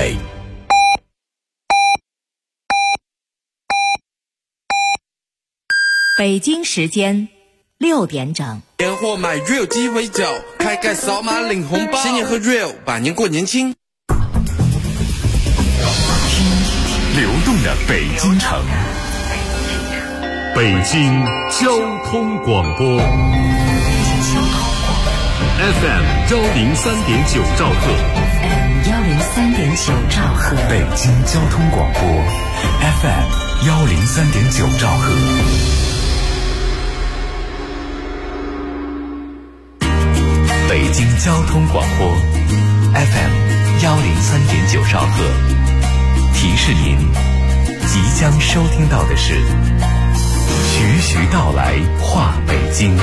美。 北京时间6点整。 年货买 Real 鸡尾酒，开盖扫码领红包，新年喝 Real， 百年过年轻。 流动的北京城，北京交通广播 FM 103.9兆赫 103.9兆赫， 北京交通广播 FM 103.9兆赫。北京交通广播 FM 103.9兆赫，提示您即将收听到的是徐徐道来话北京。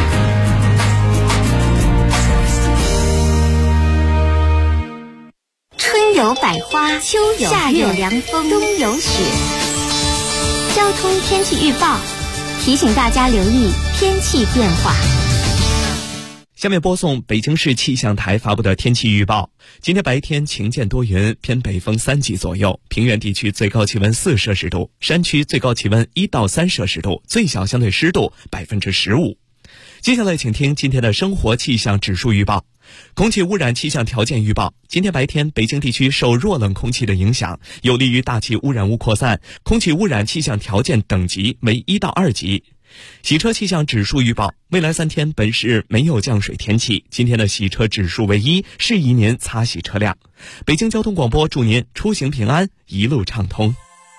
春有百花，秋有夏有凉风，冬有雪。交通天气预报提醒大家留意天气变化。 下面播送北京市气象台发布的天气预报。今天白天晴间多云，偏北风3级左右，平原地区最高气温4摄氏度，山区最高气温1到3摄氏度，最小相对湿度15%。接下来请听今天的生活气象指数预报。空气污染气象条件预报，今天白天北京地区受弱冷空气的影响，有利于大气污染物扩散，空气污染气象条件等级为1到2级。洗车气象指数预报，未来3天本市没有降水天气，今天的洗车指数为1，适宜您擦洗车辆。北京交通广播祝您出行平安，一路畅通。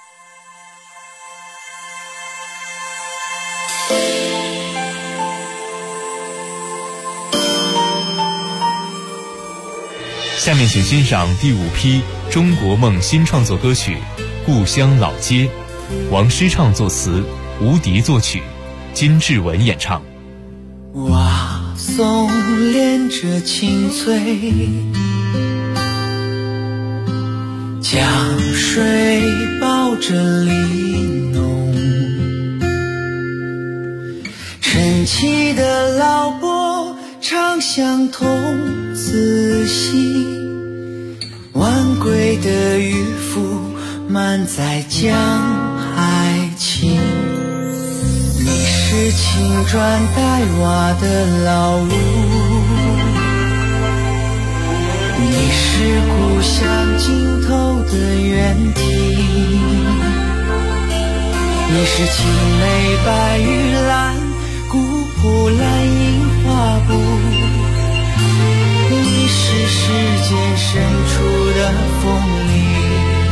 下面请欣赏第5批中国梦新创作歌曲《故乡老街》，王诗畅作词，吴迪作曲，金志文演唱。 蛙松连着青翠，江水抱着玲珑，晨起的老伯唱相童，仔细晚归的渔夫满载江海情。你是青砖黛瓦的老屋，你是故乡尽头的原地，你是青梅白玉兰，古朴蓝印花布，你是世间深处的风铃，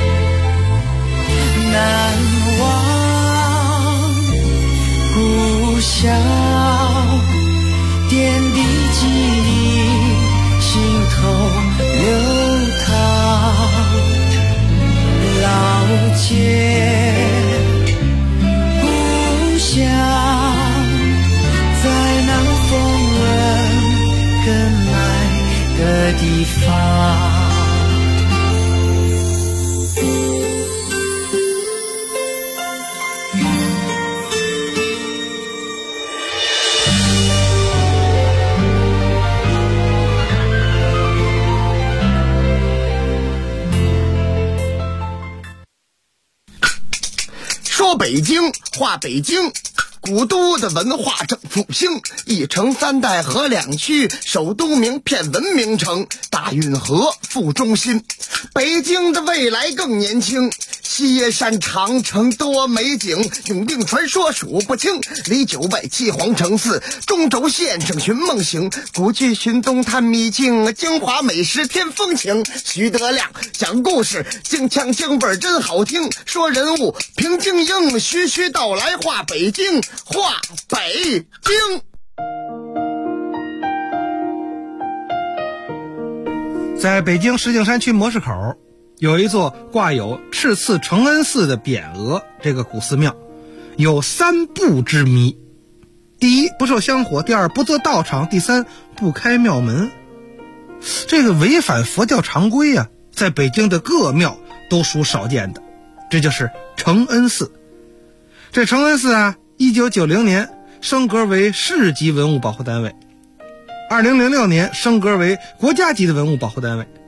难忘故乡点滴记忆，心头流淌。老街故乡在那风人耕麦的地方。 说北京话北京，古都的文化正复兴，一城3代河2区，首都名片文明城，大运河副中心。北京的未来更年轻，西山长城多美景，永定传说数不清，离9外7皇城4，中轴线上寻梦行，古剧寻踪探秘境，京华美食添风情。徐德亮讲故事，京腔京味真好听，说人物平京英，徐徐道来话北京，话北京。 在北京石景山区模式口有一座挂有赤次承恩寺的匾额，这个古寺庙有3不之谜：第一，不受香火；第二，不择道场；第三，不开庙门。这个违反佛教常规啊，在北京的各庙都属少见的。这就是承恩寺。这承恩寺啊，1990年升格为市级文物保护单位，2006年升格为国家级的文物保护单位。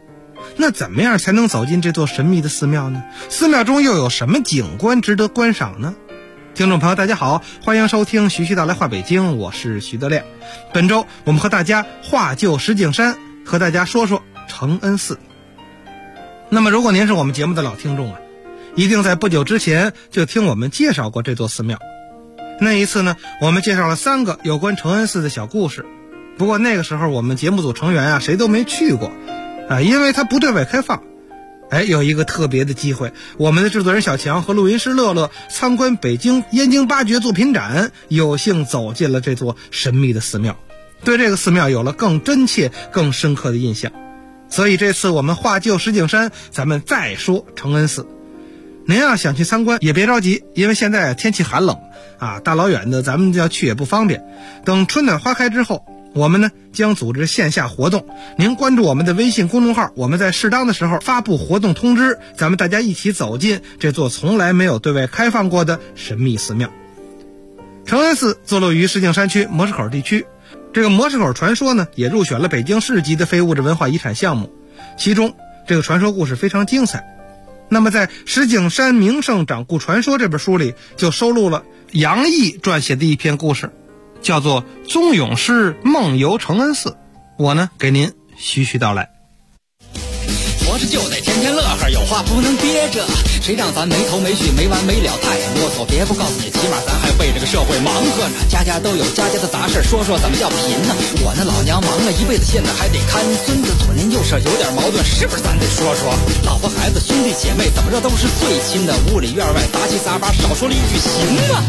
那怎么样才能走进这座神秘的寺庙呢？寺庙中又有什么景观值得观赏呢？听众朋友大家好，欢迎收听徐徐道来话北京，我是徐德亮。本周我们和大家话旧石景山，和大家说说承恩寺。那么如果您是我们节目的老听众啊，一定在不久之前就听我们介绍过这座寺庙。那一次呢，我们介绍了3个有关承恩寺的小故事。不过那个时候我们节目组成员啊，谁都没去过因为它不对外开放。有一个特别的机会，我们的制作人小强和录音师乐乐参观北京燕京八绝作品展，有幸走进了这座神秘的寺庙，对这个寺庙有了更真切更深刻的印象。所以这次我们话旧石景山，咱们再说承恩寺。您要想去参观也别着急，因为现在天气寒冷大老远的咱们要去也不方便。等春暖花开之后，我们呢将组织线下活动，您关注我们的微信公众号，我们在适当的时候发布活动通知，咱们大家一起走进这座从来没有对外开放过的神秘寺庙。承恩寺坐落于石景山区磨石口地区，这个磨石口传说呢也入选了北京市级的非物质文化遗产项目，其中这个传说故事非常精彩。那么在《石景山名胜掌故传说》这本书里就收录了杨毅撰写的一篇故事，叫做《宗咏诗梦游承恩寺》，我呢给您徐徐道来。 活着就得天天乐呵，有话不能憋着，谁让咱没头没绪没完没了太啰嗦，别不告诉你，起码咱还为这个社会忙活呢。家家都有家家的杂事，说说怎么叫贫呢？我那老娘忙了一辈子，现在还得看孙子，左邻右舍有点矛盾，是不是咱得说说？老婆孩子兄弟姐妹怎么着都是最亲的，屋里院外杂七杂八，少说了一句行吗？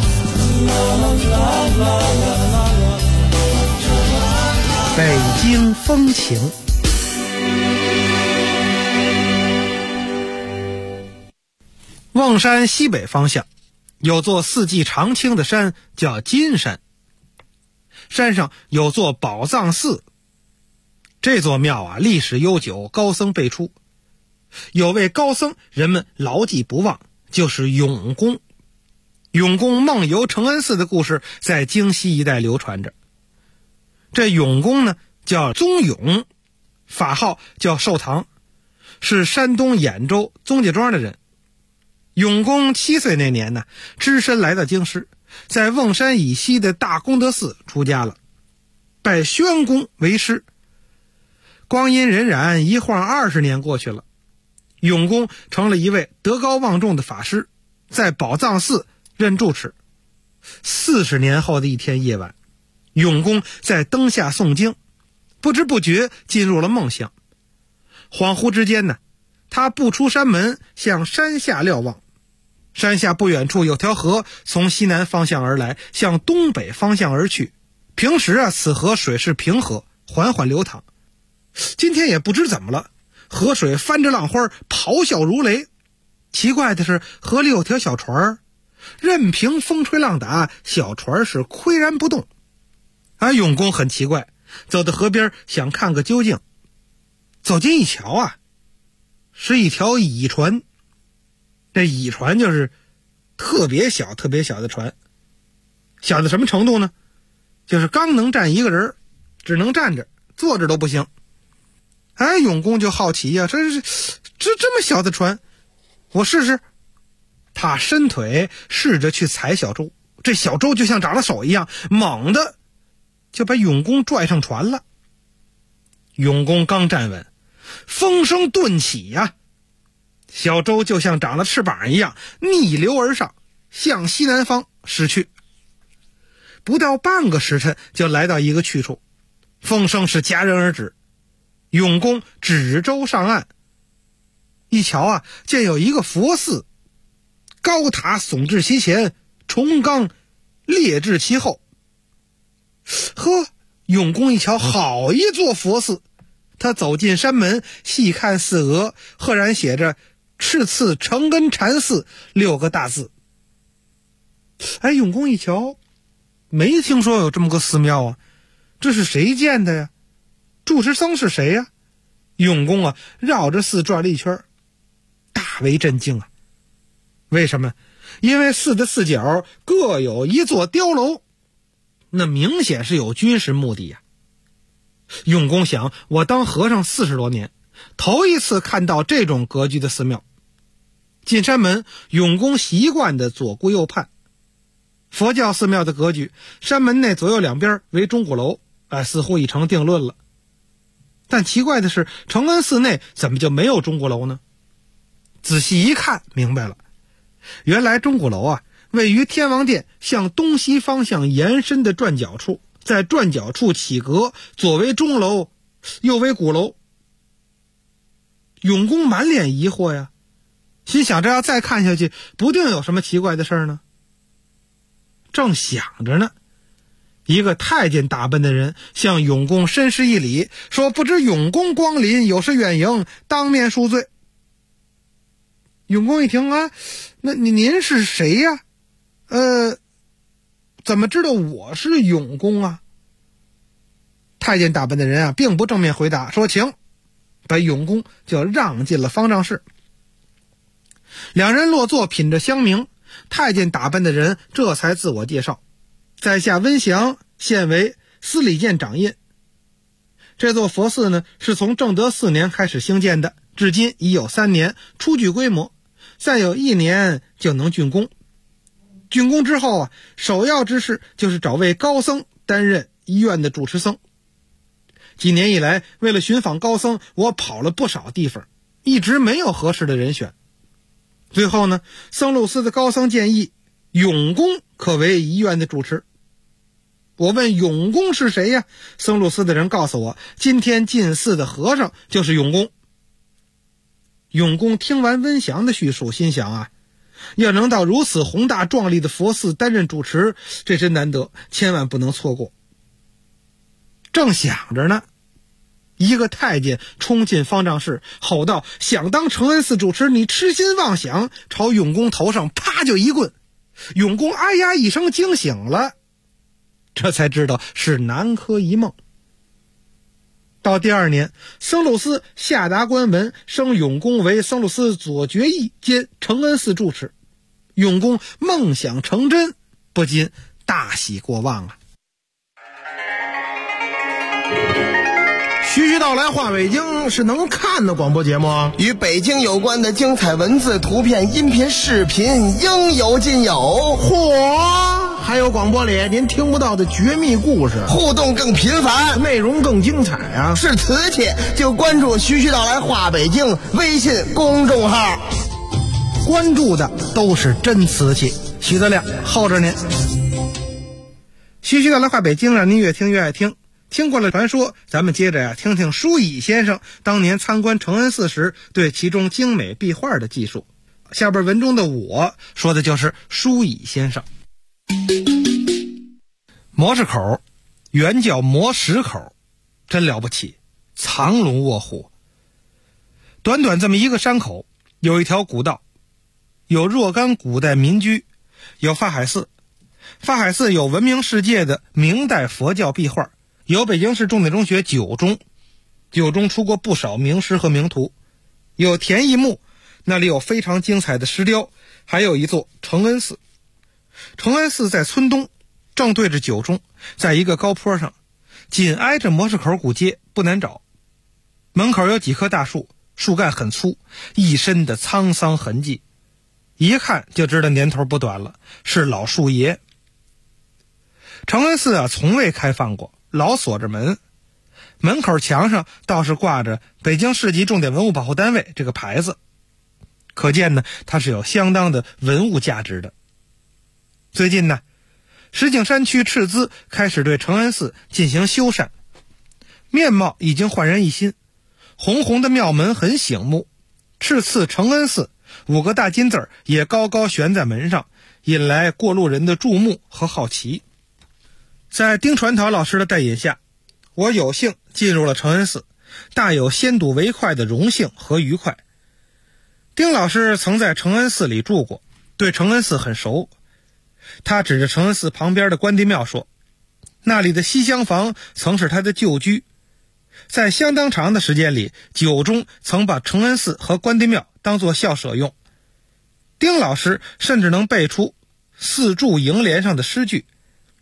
北京风情。瓮山西北方向有座四季常青的山叫金山，山上有座宝藏寺。这座庙历史悠久，高僧辈出。有位高僧人们牢记不忘，就是永公。永公梦游承恩寺的故事在京西一带流传着。这永公呢叫宗永，法号叫寿堂，是山东兖州宗家庄的人。永公7岁那年呢，只身来到京师，在瓮山以西的大功德寺出家了，拜宣公为师。光阴荏苒，一晃20年过去了，永公成了一位德高望重的法师，在宝藏寺任住持。40年后的一天夜晚，永公在灯下诵经，不知不觉进入了梦乡。恍惚之间呢，他步出山门，向山下瞭望。山下不远处有条河从西南方向而来，向东北方向而去。平时此河水是平和，缓缓流淌。今天也不知怎么了，河水翻着浪花，咆哮如雷。奇怪的是，河里有条小船，任凭风吹浪打，小船是岿然不动。永公很奇怪，走到河边想看个究竟。走近一瞧是一条蚁船。这蚁船就是特别小特别小的船，小到什么程度呢？就是刚能站一个人，只能站着，坐着都不行。永公就好奇这么小的船，我试试。他伸腿试着去踩小舟，这小舟就像长了手一样，猛地就把永公拽上船了。永公刚站稳，风声顿起小舟就像长了翅膀一样逆流而上，向西南方驶去。不到半个时辰就来到一个去处，风声是戛然而止。永公指舟上岸，一瞧见有一个佛寺，高塔耸至其前，重冈列至其后。永公一瞧，好一座佛寺。他走进山门，细看寺额，赫然写着赤次承恩禅寺6个大字。永公一瞧，没听说有这么个寺庙这是谁建的呀？住持僧是谁呀？永公绕着寺转了一圈，大为震惊为什么？因为寺的4角各有一座碉楼，那明显是有军事目的永公想，我当和尚40多年， 头一次看到这种格局的寺庙。进山门，永公习惯的左顾右盼。佛教寺庙的格局，山门内左右两边为钟鼓楼，似乎已成定论了。但奇怪的是，承恩寺内怎么就没有钟鼓楼呢？仔细一看，明白了，原来钟鼓楼啊，位于天王殿向东西方向延伸的转角处，在转角处起阁，左为钟楼，右为鼓楼。永公满脸疑惑呀，心想这要再看下去，不定有什么奇怪的事呢。正想着呢，一个太监打扮的人向永公深施一礼，说不知永公光临，有失远迎，当面恕罪。永公一听啊，那您是谁呀？怎么知道我是永公啊？太监打扮的人啊，并不正面回答，说请，把永公就让进了方丈室。两人落座，品着香茗，太监打扮的人这才自我介绍，在下温祥，现为司礼监掌印。这座佛寺呢，是从正德4年开始兴建的，至今已有3年，初具规模，再有1年就能竣工。竣工之后啊，首要之事就是找位高僧担任医院的主持僧。几年以来，为了寻访高僧，我跑了不少地方，一直没有合适的人选。最后呢，僧路司的高僧建议永公可为医院的主持。我问永公是谁呀？僧路司的人告诉我，今天进寺的和尚就是永公。永公听完温祥的叙述，心想啊，要能到如此宏大壮丽的佛寺担任主持，这真难得，千万不能错过。正想着呢，一个太监冲进方丈室，吼道：想当承恩寺主持，你痴心妄想！朝永公头上啪就一棍。永公哎呀一声惊醒了，这才知道是南柯一梦。到第2年，僧路司下达官文，升永公为僧路司左决议兼承恩寺住持。永公梦想成真，不禁大喜过望啊！ 徐徐道来话北京是能看的广播节目啊， 与北京有关的精彩文字、图片、音频、视频应有尽有。 嚯，还有广播里您听不到的绝密故事， 互动更频繁， 内容更精彩啊！ 是瓷器就关注徐徐道来话北京微信公众号， 关注的都是真瓷器。徐德亮候着您。徐徐道来话北京，让您越听越爱听。听过了传说，咱们接着听听舒乙先生当年参观承恩寺时对其中精美壁画的记述。下边文中的我说的就是舒乙先生。磨石口原叫磨石口，真了不起，藏龙卧虎。短短这么一个山口，有一条古道，有若干古代民居，有法海寺。法海寺有闻名世界的明代佛教壁画，有北京市重点中学9中，9中出过不少名师和名徒。有田义墓，那里有非常精彩的石雕，还有一座承恩寺。承恩寺在村东，正对着9中，在一个高坡上，紧挨着磨石口古街，不难找。门口有几棵大树，树干很粗，一身的沧桑痕迹，一看就知道年头不短了，是老树爷。承恩寺从未开放过，老锁着门，门口墙上倒是挂着北京市级重点文物保护单位这个牌子，可见呢，它是有相当的文物价值的。最近呢，石景山区斥资开始对承恩寺进行修缮，面貌已经焕然一新，红红的庙门很醒目，赤次承恩寺5个大金字也高高悬在门上，引来过路人的注目和好奇。在丁传陶老师的带引下，我有幸进入了承恩寺，大有先睹为快的荣幸和愉快。丁老师曾在承恩寺里住过，对承恩寺很熟。他指着承恩寺旁边的关帝庙说，那里的西厢房曾是他的旧居。在相当长的时间里，9中曾把承恩寺和关帝庙当作校舍用。丁老师甚至能背出4柱楹联上的诗句，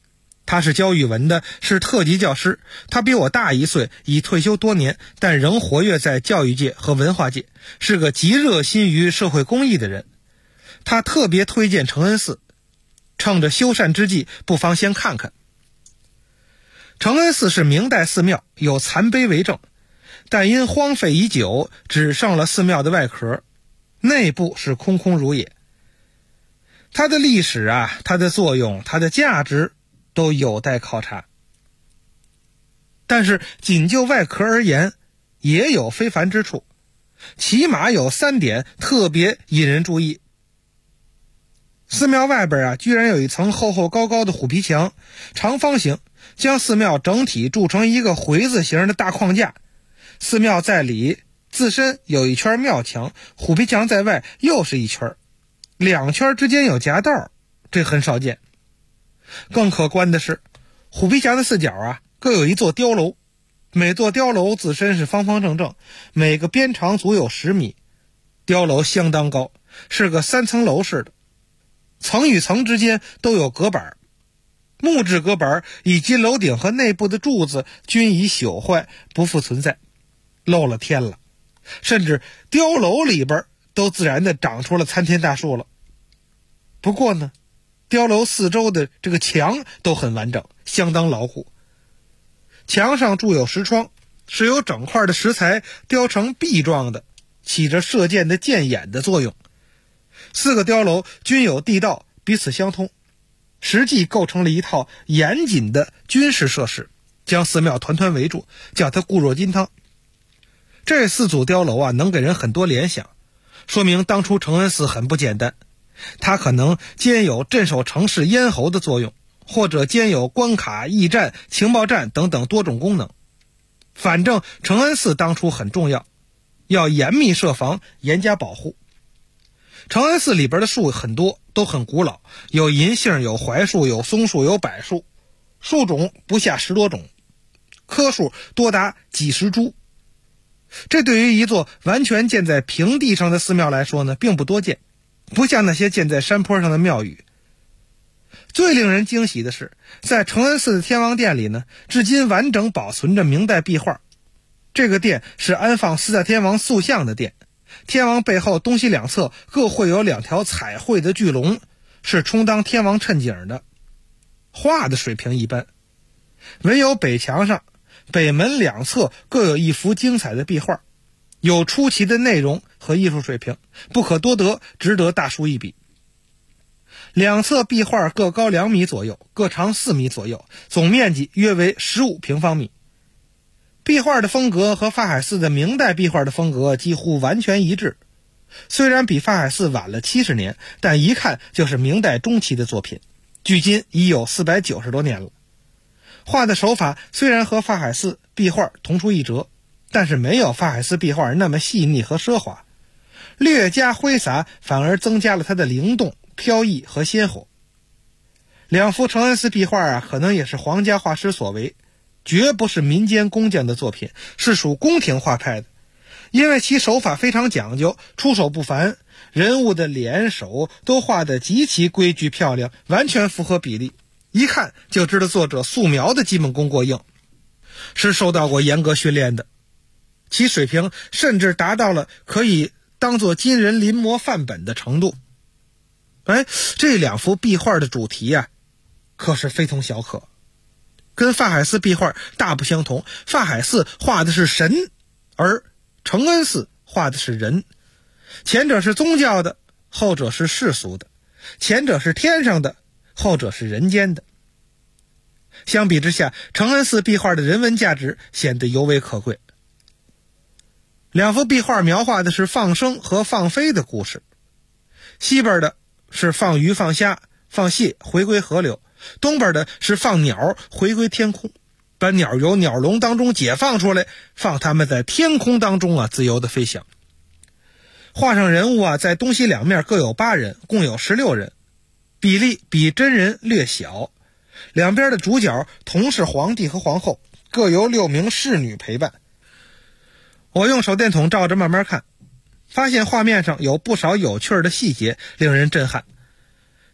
他是教语文的，是特级教师，他比我大1岁，已退休多年，但仍活跃在教育界和文化界，是个极热心于社会公益的人。他特别推荐承恩寺，趁着修缮之际，不妨先看看。承恩寺是明代寺庙，有残碑为证，但因荒废已久，只剩了寺庙的外壳，内部是空空如也。它的历史啊，它的作用，它的价值都有待考察。但是仅就外壳而言，也有非凡之处，起码有3点特别引人注意。寺庙外边啊，居然有一层厚厚高高的虎皮墙，长方形，将寺庙整体筑成一个回字形的大框架。寺庙在里自身有一圈庙墙，虎皮墙在外又是一圈，2圈之间有夹道，这很少见。更可观的是，虎皮墙的4角啊，各有一座碉楼，每座碉楼自身是方方正正，每个边长足有10米，碉楼相当高，是个3层楼式的，层与层之间都有隔板，木质隔板以及楼顶和内部的柱子均已朽坏，不复存在，漏了天了，甚至碉楼里边都自然的长出了参天大树了。不过呢，碉楼四周的这个墙都很完整，相当牢固。墙上筑有石窗，是由整块的石材雕成壁状的，起着射箭的箭眼的作用。4个碉楼均有地道，彼此相通，实际构成了一套严谨的军事设施，将寺庙团团围住，叫它固若金汤。这4组碉楼啊，能给人很多联想，说明当初承恩寺很不简单。它可能兼有镇守城市咽喉的作用，或者兼有关卡、驿站、情报站等等多种功能。反正承恩寺当初很重要，要严密设防，严加保护。承恩寺里边的树很多，都很古老，有银杏，有槐树，有松树，有柏树，树种不下10多种，棵数多达几十株。这对于一座完全建在平地上的寺庙来说呢，并不多见，不像那些建在山坡上的庙宇。最令人惊喜的是，在承恩寺的天王殿里呢，至今完整保存着明代壁画。这个殿是安放4大天王塑像的殿，天王背后东西两侧各绘有2条彩绘的巨龙，是充当天王衬景的，画的水平一般。唯有北墙上北门两侧各有一幅精彩的壁画，有出奇的内容和艺术水平，不可多得，值得大书一笔。两侧壁画各高2米左右，各长4米左右，总面积约为15平方米。壁画的风格和法海寺的明代壁画的风格几乎完全一致，虽然比法海寺晚了70年，但一看就是明代中期的作品，距今已有490多年了。画的手法虽然和法海寺壁画同出一辙，但是没有法海寺壁画那么细腻和奢华，略加挥洒反而增加了它的灵动、飘逸和鲜活。2幅承恩寺壁画啊，可能也是皇家画师所为，绝不是民间工匠的作品，是属宫廷画派的。因为其手法非常讲究，出手不凡，人物的脸手都画得极其规矩漂亮，完全符合比例，一看就知道作者素描的基本功过硬，是受到过严格训练的。其水平甚至达到了可以当作金人临摹范本的程度。这2幅壁画的主题啊，可是非同小可，跟法海寺壁画大不相同。法海寺画的是神，而承恩寺画的是人，前者是宗教的，后者是世俗的，前者是天上的，后者是人间的。相比之下，承恩寺壁画的人文价值显得尤为可贵。2幅壁画描画的是放生和放飞的故事，西边的是放鱼放虾放蟹回归河流，东边的是放鸟回归天空，把鸟由鸟笼当中解放出来，放它们在天空当中自由的飞翔。画上人物在东西两面各有8人，共有16人，比例比真人略小。两边的主角同是皇帝和皇后，各由6名侍女陪伴。我用手电筒照着慢慢看，发现画面上有不少有趣的细节，令人震撼。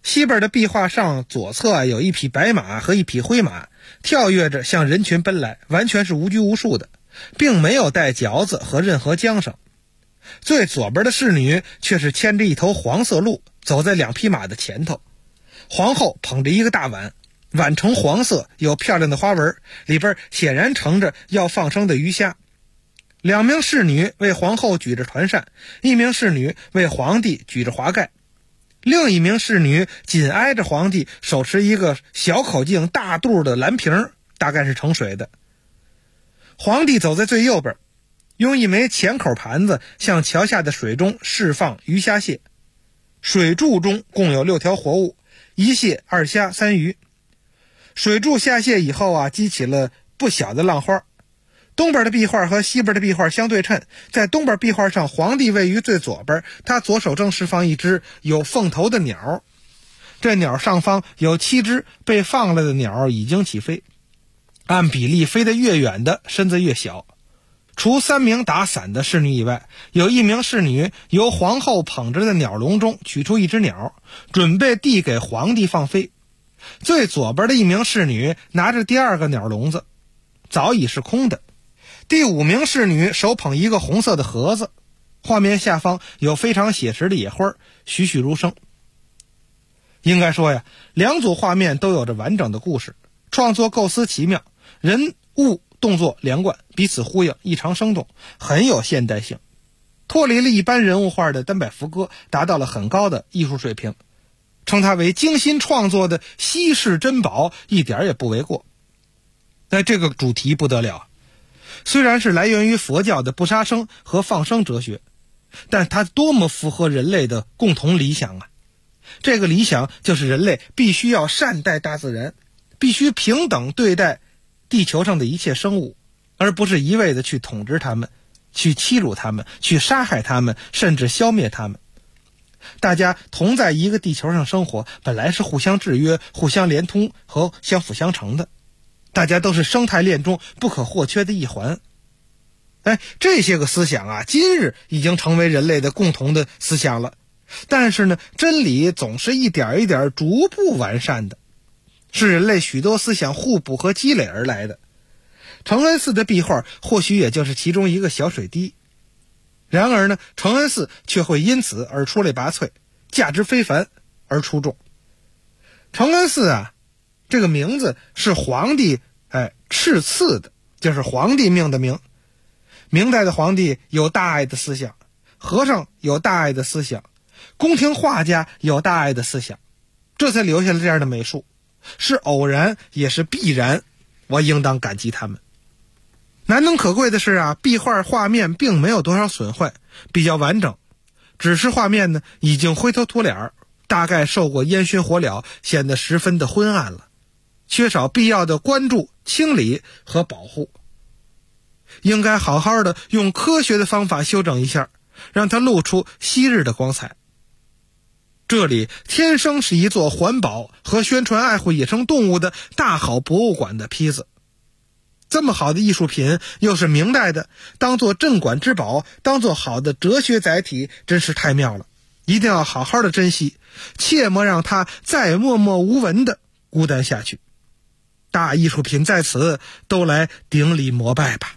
西边的壁画上左侧有一匹白马和一匹灰马，跳跃着向人群奔来，完全是无拘无束的，并没有带嚼子和任何缰绳。最左边的侍女却是牵着一头黄色鹿，走在2匹马的前头。皇后捧着一个大碗，碗呈黄色，有漂亮的花纹，里边显然盛着要放生的鱼虾。2名侍女为皇后举着团扇，1名侍女为皇帝举着华盖，另一名侍女紧挨着皇帝，手持一个小口径大肚的蓝瓶，大概是盛水的。皇帝走在最右边，用一枚浅口盘子向桥下的水中释放鱼虾蟹。水柱中共有6条活物，1蟹2虾3鱼。水柱下蟹以后激起了不小的浪花。东边的壁画和西边的壁画相对称，在东边壁画上，皇帝位于最左边，他左手正释放一只有凤头的鸟，这鸟上方有7只被放了的鸟已经起飞，按比例飞得越远的身子越小。除3名打伞的侍女以外，有1名侍女由皇后捧着的鸟笼中取出一只鸟，准备递给皇帝放飞。最左边的1名侍女拿着第2个鸟笼子，早已是空的。第5名侍女手捧一个红色的盒子，画面下方有非常写实的野花，栩栩如生。应该说呀，2组画面都有着完整的故事，创作构思奇妙，人物动作连贯，彼此呼应，异常生动，很有现代性，脱离了一般人物画的单摆浮歌，达到了很高的艺术水平，称它为精心创作的稀世珍宝一点也不为过。但这个主题不得了，虽然是来源于佛教的不杀生和放生哲学，但它多么符合人类的共同理想啊！这个理想就是人类必须要善待大自然，必须平等对待地球上的一切生物，而不是一味的去统治他们，去欺辱他们，去杀害他们，甚至消灭他们。大家同在一个地球上生活，本来是互相制约、互相连通和相辅相成的，大家都是生态链中不可或缺的一环。这些个思想今日已经成为人类的共同的思想了。但是呢，真理总是一点一点逐步完善的，是人类许多思想互补和积累而来的。承恩寺的壁画或许也就是其中一个小水滴，然而呢，承恩寺却会因此而出类拔萃，价值非凡而出众。承恩寺这个名字是皇帝敕赐的，就是皇帝命的名。明代的皇帝有大爱的思想，和尚有大爱的思想，宫廷画家有大爱的思想，这才留下了这样的美术，是偶然也是必然，我应当感激他们。难能可贵的是壁画画面并没有多少损坏，比较完整，只是画面呢已经灰头土脸，大概受过烟熏火燎，显得十分的昏暗了，缺少必要的关注、清理和保护。应该好好的用科学的方法修整一下，让它露出昔日的光彩。这里天生是一座环保和宣传爱护野生动物的大好博物馆的坯子。这么好的艺术品，又是明代的，当作镇馆之宝，当作好的哲学载体，真是太妙了，一定要好好的珍惜，切莫让它再默默无闻的孤单下去。大艺术品在此，都来顶礼膜拜吧。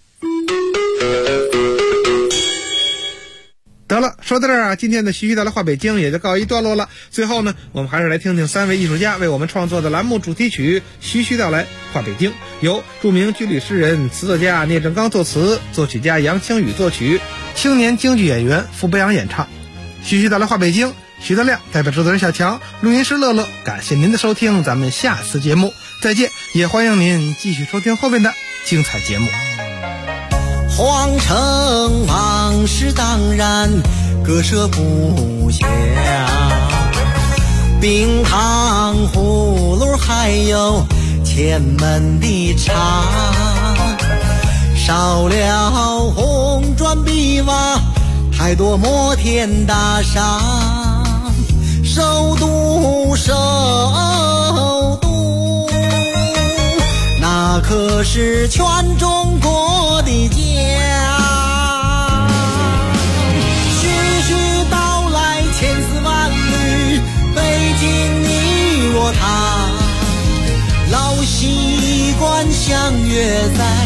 得了，说到这儿今天的徐徐道来话北京也就告一段落了。最后呢，我们还是来听听3位艺术家为我们创作的栏目主题曲《徐徐道来话北京》，由著名军旅诗人、词作家聂正刚作词，作曲家杨清宇作曲，青年京剧演员傅博阳演唱。徐徐道来话北京，徐德亮代表制作人小强，录音师乐乐，感谢您的收听，咱们下次节目再见，也欢迎您继续收听后面的精彩节目。 皇城往事当然割舍不下，冰糖葫芦还有前门的茶，少了红砖碧瓦，太多摩天大厦，首都那可是全中国的家。徐徐道来千丝万缕，北京约在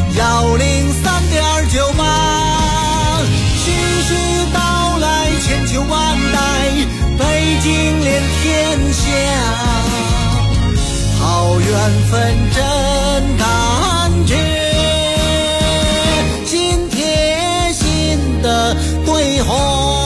103.98，徐徐道来千秋万代，北京连天下，好缘分真感觉，心贴心的对话。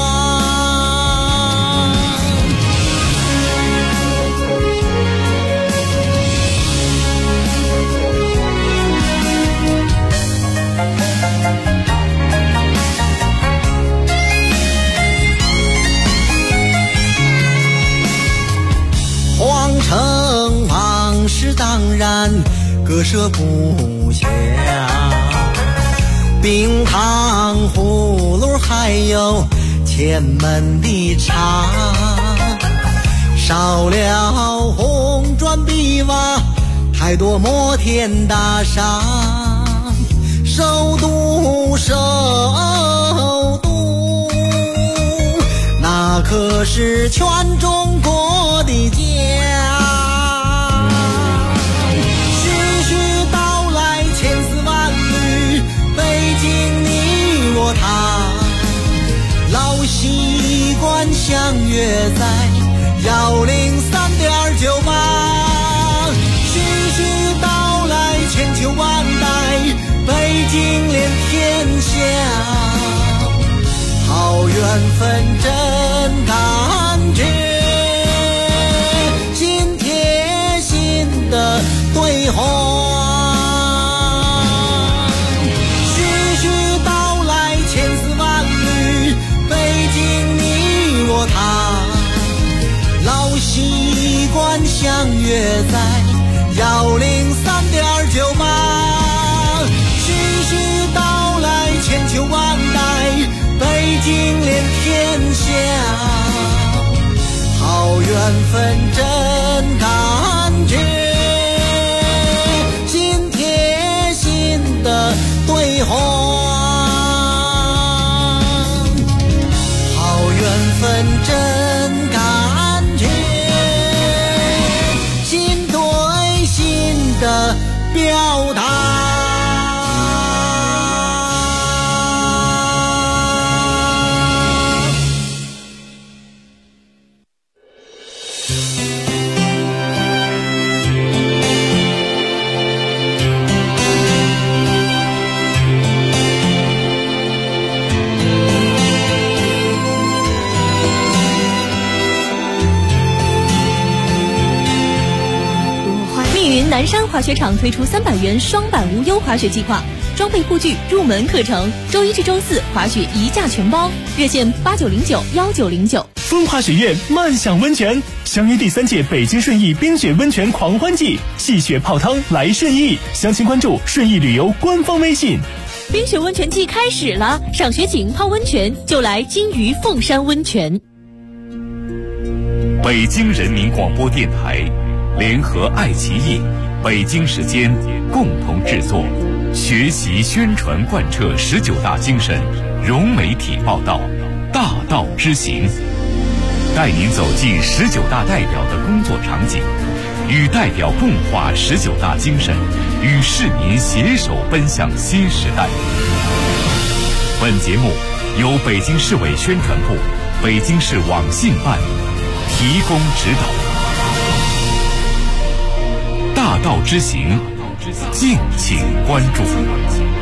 皇城往事当然割舍不下，冰糖葫芦还有前门的茶，少了红砖碧瓦，太多摩天大厦，首都首都，那可是全中国的家。徐徐道来千丝万缕，北京你我他，老习惯相约在103.98，徐徐道来千秋万代，北京连天下，好缘分真感觉，心贴心的对话。徐徐道来千丝万缕，北京你我他，老习惯相约在103.98，徐徐道来千秋万代，北京连天下，好缘分真感觉，心贴心的对话。好缘分真感觉，心对心的表达。 南山滑雪场推出300元双板无忧滑雪计划，装备护具、入门课程，周一至周四滑雪一价全包，热线89091909。 风华雪苑慢享温泉，相约第3届北京顺义冰雪温泉狂欢季，戏雪泡汤来顺义，详情关注顺义旅游官方微信。 冰雪温泉季开始了，赏雪景、泡温泉就来金鱼凤山温泉。 北京人民广播电台联合爱奇艺、北京时间共同制作，学习宣传贯彻19大精神，融媒体报道，大道之行，带您走进19大代表的工作场景，与代表共话19大精神，与市民携手奔向新时代。本节目由北京市委宣传部、北京市网信办提供指导。大道之行，敬请关注。